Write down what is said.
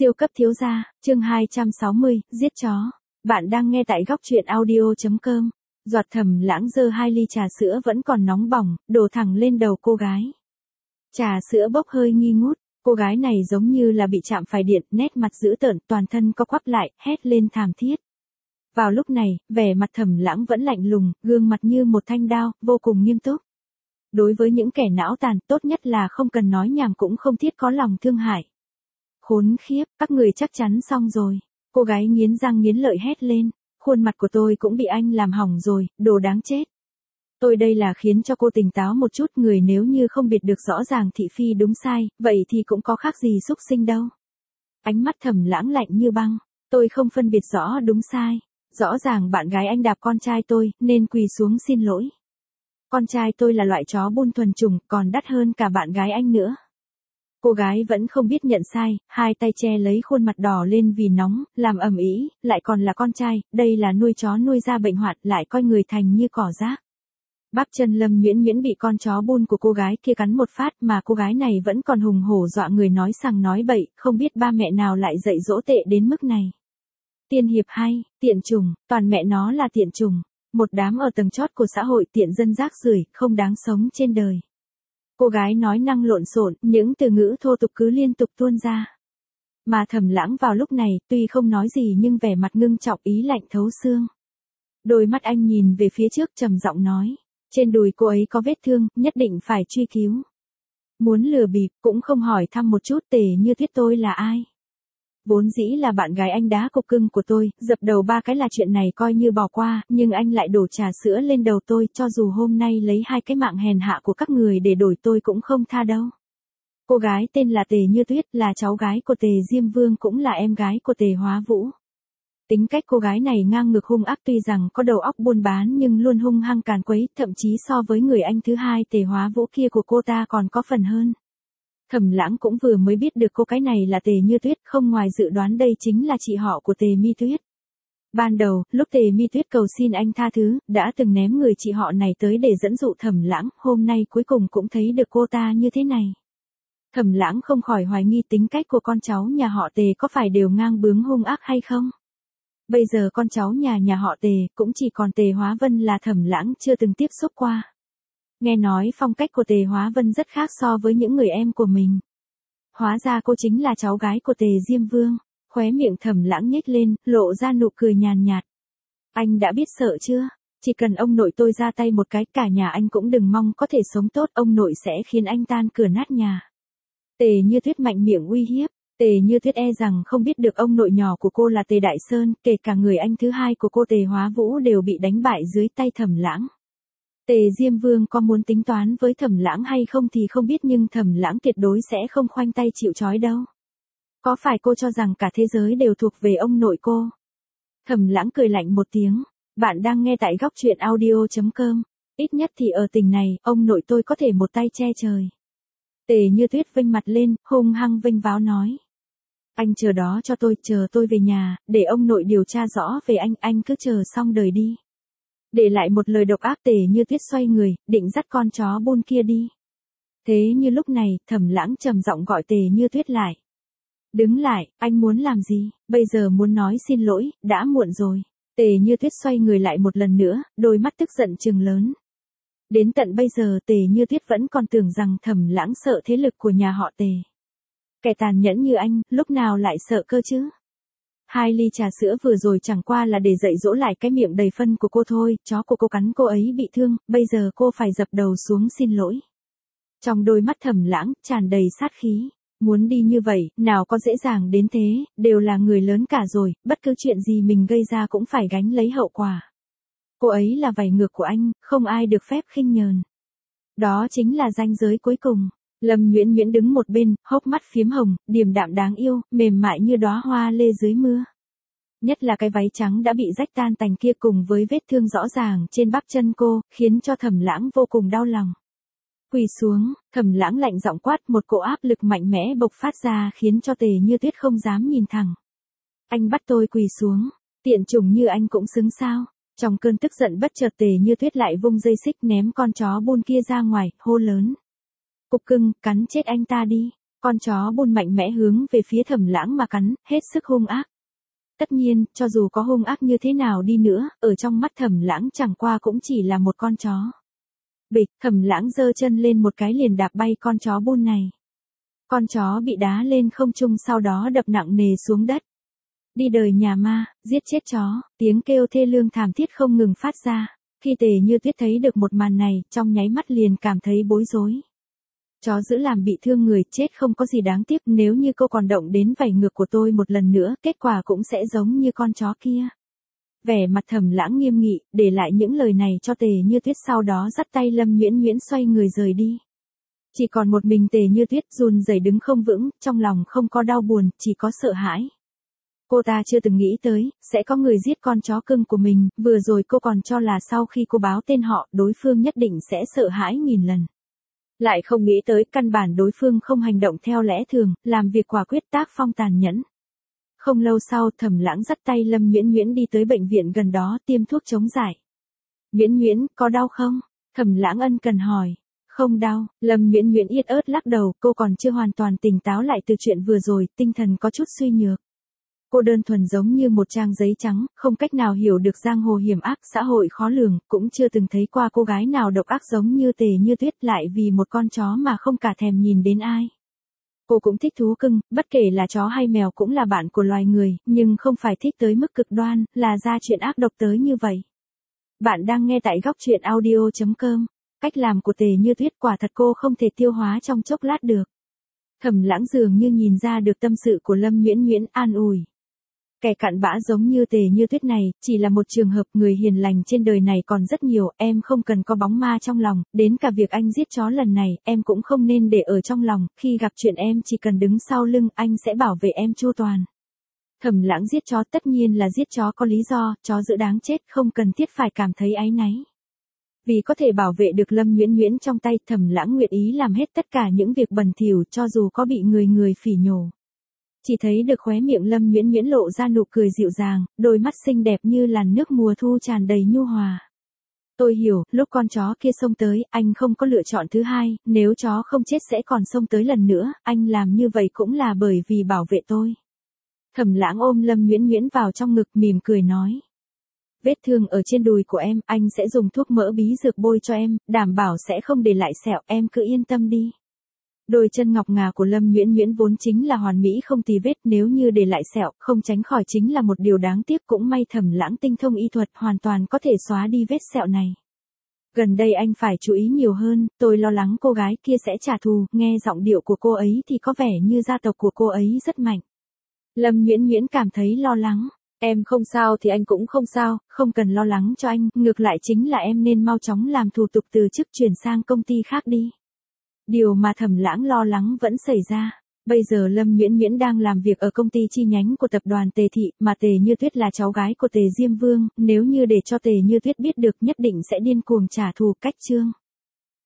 Siêu cấp thiếu gia, chương 260, giết chó. Bạn đang nghe tại góc truyện audio.com. Giọt Thẩm Lãng giơ 2 ly trà sữa vẫn còn nóng bỏng, đổ thẳng lên đầu cô gái. Trà sữa bốc hơi nghi ngút, cô gái này giống như là bị chạm phải điện, nét mặt dữ tợn, toàn thân co quắp lại, hét lên thảm thiết. Vào lúc này, vẻ mặt Thẩm Lãng vẫn lạnh lùng, gương mặt như một thanh đao, vô cùng nghiêm túc. Đối với những kẻ não tàn, tốt nhất là không cần nói nhảm cũng không thiết có lòng thương hại. Khốn khiếp, các người chắc chắn xong rồi. Cô gái nghiến răng nghiến lợi hét lên, khuôn mặt của tôi cũng bị anh làm hỏng rồi, đồ đáng chết. Tôi đây là khiến cho cô tỉnh táo một chút, người nếu như không biệt được rõ ràng thị phi đúng sai, vậy thì cũng có khác gì xúc sinh đâu. Ánh mắt Thẩm Lãng lạnh như băng, tôi không phân biệt rõ đúng sai. Rõ ràng bạn gái anh đạp con trai tôi, nên quỳ xuống xin lỗi. Con trai tôi là loại chó buôn thuần chủng, còn đắt hơn cả bạn gái anh nữa. Cô gái vẫn không biết nhận sai, hai tay che lấy khuôn mặt đỏ lên vì nóng, làm ầm ĩ, lại còn là con trai, đây là nuôi chó nuôi ra bệnh hoạn, lại coi người thành như cỏ rác. Bắp chân Lâm Nhuyễn Nhuyễn bị con chó buôn của cô gái kia cắn một phát mà cô gái này vẫn còn hùng hổ dọa người nói sằng nói bậy, không biết ba mẹ nào lại dạy dỗ tệ đến mức này. Tiên hiệp hay, tiện chủng, toàn mẹ nó là tiện chủng. Một đám ở tầng chót của xã hội tiện dân rác rưởi, không đáng sống trên đời. Cô gái nói năng lộn xộn, những từ ngữ thô tục cứ liên tục tuôn ra. Mà Thẩm Lãng vào lúc này, tuy không nói gì nhưng vẻ mặt ngưng trọng, ý lạnh thấu xương. Đôi mắt anh nhìn về phía trước trầm giọng nói, trên đùi cô ấy có vết thương, nhất định phải truy cứu. Muốn lừa bịp, cũng không hỏi thăm một chút Tề Như Tuyết tôi là ai. Vốn dĩ là bạn gái anh đá cục cưng của tôi, dập đầu 3 cái là chuyện này coi như bỏ qua, nhưng anh lại đổ trà sữa lên đầu tôi, cho dù hôm nay lấy 2 cái mạng hèn hạ của các người để đổi tôi cũng không tha đâu. Cô gái tên là Tề Như Tuyết, là cháu gái của Tề Diêm Vương, cũng là em gái của Tề Hóa Vũ. Tính cách cô gái này ngang ngược hung ác, tuy rằng có đầu óc buôn bán nhưng luôn hung hăng càn quấy, thậm chí so với người anh thứ hai Tề Hóa Vũ kia của cô ta còn có phần hơn. Thẩm Lãng cũng vừa mới biết được cô cái này là Tề Như Tuyết, không ngoài dự đoán đây chính là chị họ của Tề Mi Tuyết. Ban đầu, lúc Tề Mi Tuyết cầu xin anh tha thứ, đã từng ném người chị họ này tới để dẫn dụ Thẩm Lãng, hôm nay cuối cùng cũng thấy được cô ta như thế này. Thẩm Lãng không khỏi hoài nghi tính cách của con cháu nhà họ Tề có phải đều ngang bướng hung ác hay không. Bây giờ con cháu nhà họ Tề, cũng chỉ còn Tề Hóa Vân là Thẩm Lãng chưa từng tiếp xúc qua. Nghe nói phong cách của Tề Hóa Vân rất khác so với những người em của mình. Hóa ra cô chính là cháu gái của Tề Diêm Vương. Khóe miệng Thẩm Lãng nhếch lên, lộ ra nụ cười nhàn nhạt. Anh đã biết sợ chưa? Chỉ cần ông nội tôi ra tay một cái, cả nhà anh cũng đừng mong có thể sống tốt, ông nội sẽ khiến anh tan cửa nát nhà. Tề Như Tuyết mạnh miệng uy hiếp. Tề Như Tuyết e rằng không biết được ông nội nhỏ của cô là Tề Đại Sơn, kể cả người anh thứ hai của cô Tề Hóa Vũ đều bị đánh bại dưới tay Thẩm Lãng. Tề Diêm Vương có muốn tính toán với Thẩm Lãng hay không thì không biết, nhưng Thẩm Lãng tuyệt đối sẽ không khoanh tay chịu trói đâu. Có phải cô cho rằng cả thế giới đều thuộc về ông nội cô? Thẩm Lãng cười lạnh một tiếng. Bạn đang nghe tại góc truyện audio.com. Ít nhất thì ở tỉnh này, ông nội tôi có thể một tay che trời. Tề Như Tuyết vênh mặt lên, hung hăng vênh váo nói. Anh chờ đó cho tôi, chờ tôi về nhà, để ông nội điều tra rõ về anh cứ chờ xong đời đi. Để lại một lời độc ác, Tề Như Tuyết xoay người, định dắt con chó buôn kia đi. Thế như lúc này, Thẩm Lãng trầm giọng gọi Tề Như Tuyết lại. Đứng lại, anh muốn làm gì, bây giờ muốn nói xin lỗi, đã muộn rồi. Tề Như Tuyết xoay người lại một lần nữa, đôi mắt tức giận trừng lớn. Đến tận bây giờ Tề Như Tuyết vẫn còn tưởng rằng Thẩm Lãng sợ thế lực của nhà họ Tề. Kẻ tàn nhẫn như anh, lúc nào lại sợ cơ chứ? 2 ly trà sữa vừa rồi chẳng qua là để dạy dỗ lại cái miệng đầy phân của cô thôi, chó của cô cắn cô ấy bị thương, bây giờ cô phải dập đầu xuống xin lỗi. Trong đôi mắt Thẩm Lãng, tràn đầy sát khí. Muốn đi như vậy, nào có dễ dàng đến thế, đều là người lớn cả rồi, bất cứ chuyện gì mình gây ra cũng phải gánh lấy hậu quả. Cô ấy là vảy ngược của anh, không ai được phép khinh nhờn. Đó chính là ranh giới cuối cùng. Lâm Nhuyễn Nhuyễn đứng một bên, hốc mắt phiếm hồng, điềm đạm đáng yêu, mềm mại như đóa hoa lê dưới mưa. Nhất là cái váy trắng đã bị rách tan tành kia cùng với vết thương rõ ràng trên bắp chân cô, khiến cho Thẩm Lãng vô cùng đau lòng. Quỳ xuống, Thẩm Lãng lạnh giọng quát, một cỗ áp lực mạnh mẽ bộc phát ra khiến cho Tề Như Tuyết không dám nhìn thẳng. Anh bắt tôi quỳ xuống, tiện chủng như anh cũng xứng sao? Trong cơn tức giận bất chợt Tề Như Tuyết lại vung dây xích ném con chó buôn kia ra ngoài, hô lớn. Cục cưng, cắn chết anh ta đi. Con chó Bôn mạnh mẽ hướng về phía Thẩm Lãng mà cắn, hết sức hung ác. Tất nhiên, cho dù có hung ác như thế nào đi nữa, ở trong mắt Thẩm Lãng chẳng qua cũng chỉ là một con chó. Bịch, Thẩm Lãng giơ chân lên một cái liền đạp bay con chó Bôn này. Con chó bị đá lên không trung sau đó đập nặng nề xuống đất. Đi đời nhà ma, giết chết chó, tiếng kêu thê lương thảm thiết không ngừng phát ra. Khi Tề Như Tuyết thấy được một màn này, trong nháy mắt liền cảm thấy bối rối. Chó giữ làm bị thương người chết không có gì đáng tiếc, nếu như cô còn động đến vảy ngược của tôi một lần nữa, kết quả cũng sẽ giống như con chó kia. Vẻ mặt Thẩm Lãng nghiêm nghị, để lại những lời này cho Tề Như Tuyết, sau đó dắt tay Lâm Nguyễn Nguyễn xoay người rời đi. Chỉ còn một mình Tề Như Tuyết run rẩy đứng không vững, trong lòng không có đau buồn, chỉ có sợ hãi. Cô ta chưa từng nghĩ tới, sẽ có người giết con chó cưng của mình, vừa rồi cô còn cho là sau khi cô báo tên họ, đối phương nhất định sẽ sợ hãi nghìn lần. Lại không nghĩ tới căn bản đối phương không hành động theo lẽ thường, làm việc quả quyết tác phong tàn nhẫn. Không lâu sau Thẩm Lãng dắt tay Lâm Nguyễn Nguyễn đi tới bệnh viện gần đó tiêm thuốc chống giải. Nguyễn Nguyễn, có đau không? Thẩm Lãng ân cần hỏi. Không đau, Lâm Nguyễn Nguyễn yết ớt lắc đầu, cô còn chưa hoàn toàn tỉnh táo lại từ chuyện vừa rồi, tinh thần có chút suy nhược. Cô đơn thuần giống như một trang giấy trắng, không cách nào hiểu được giang hồ hiểm ác, xã hội khó lường, cũng chưa từng thấy qua cô gái nào độc ác giống như Tề Như Tuyết, lại vì một con chó mà không cả thèm nhìn đến ai. Cô cũng thích thú cưng, bất kể là chó hay mèo cũng là bạn của loài người, nhưng không phải thích tới mức cực đoan, là ra chuyện ác độc tới như vậy. Bạn đang nghe tại góc truyện audio.com. Cách làm của Tề Như Tuyết quả thật cô không thể tiêu hóa trong chốc lát được. Thẩm Lãng dường như nhìn ra được tâm sự của Lâm Nguyễn Nguyễn, an ủi. Kẻ cặn bã giống như Tề Như Tuyết này, chỉ là một trường hợp, người hiền lành trên đời này còn rất nhiều, em không cần có bóng ma trong lòng, đến cả việc anh giết chó lần này, em cũng không nên để ở trong lòng, khi gặp chuyện em chỉ cần đứng sau lưng, anh sẽ bảo vệ em chu toàn. Thẩm Lãng giết chó tất nhiên là giết chó có lý do, chó giữ đáng chết, không cần thiết phải cảm thấy áy náy. Vì có thể bảo vệ được Lâm Nguyễn Nguyễn trong tay, Thẩm Lãng nguyện ý làm hết tất cả những việc bẩn thỉu cho dù có bị người phỉ nhổ. Chỉ thấy được khóe miệng Lâm Nguyễn Nguyễn lộ ra nụ cười dịu dàng, đôi mắt xinh đẹp như làn nước mùa thu tràn đầy nhu hòa. Tôi hiểu, lúc con chó kia xông tới, anh không có lựa chọn thứ hai, nếu chó không chết sẽ còn xông tới lần nữa, anh làm như vậy cũng là bởi vì bảo vệ tôi. Thẩm Lãng ôm Lâm Nguyễn Nguyễn vào trong ngực mỉm cười nói. Vết thương ở trên đùi của em, anh sẽ dùng thuốc mỡ bí dược bôi cho em, đảm bảo sẽ không để lại sẹo, em cứ yên tâm đi. Đôi chân ngọc ngà của Lâm Nguyễn Nguyễn vốn chính là hoàn mỹ không tì vết, nếu như để lại sẹo, không tránh khỏi chính là một điều đáng tiếc, cũng may Thẩm Lãng tinh thông y thuật hoàn toàn có thể xóa đi vết sẹo này. Gần đây anh phải chú ý nhiều hơn, tôi lo lắng cô gái kia sẽ trả thù, nghe giọng điệu của cô ấy thì có vẻ như gia tộc của cô ấy rất mạnh. Lâm Nguyễn Nguyễn cảm thấy lo lắng. Em không sao thì anh cũng không sao, không cần lo lắng cho anh, ngược lại chính là em nên mau chóng làm thủ tục từ chức chuyển sang công ty khác đi. Điều mà Thẩm Lãng lo lắng vẫn xảy ra. Bây giờ Lâm Nguyễn Nguyễn đang làm việc ở công ty chi nhánh của tập đoàn Tề Thị, mà Tề Như Tuyết là cháu gái của Tề Diêm Vương, nếu như để cho Tề Như Tuyết biết được nhất định sẽ điên cuồng trả thù. Cách chương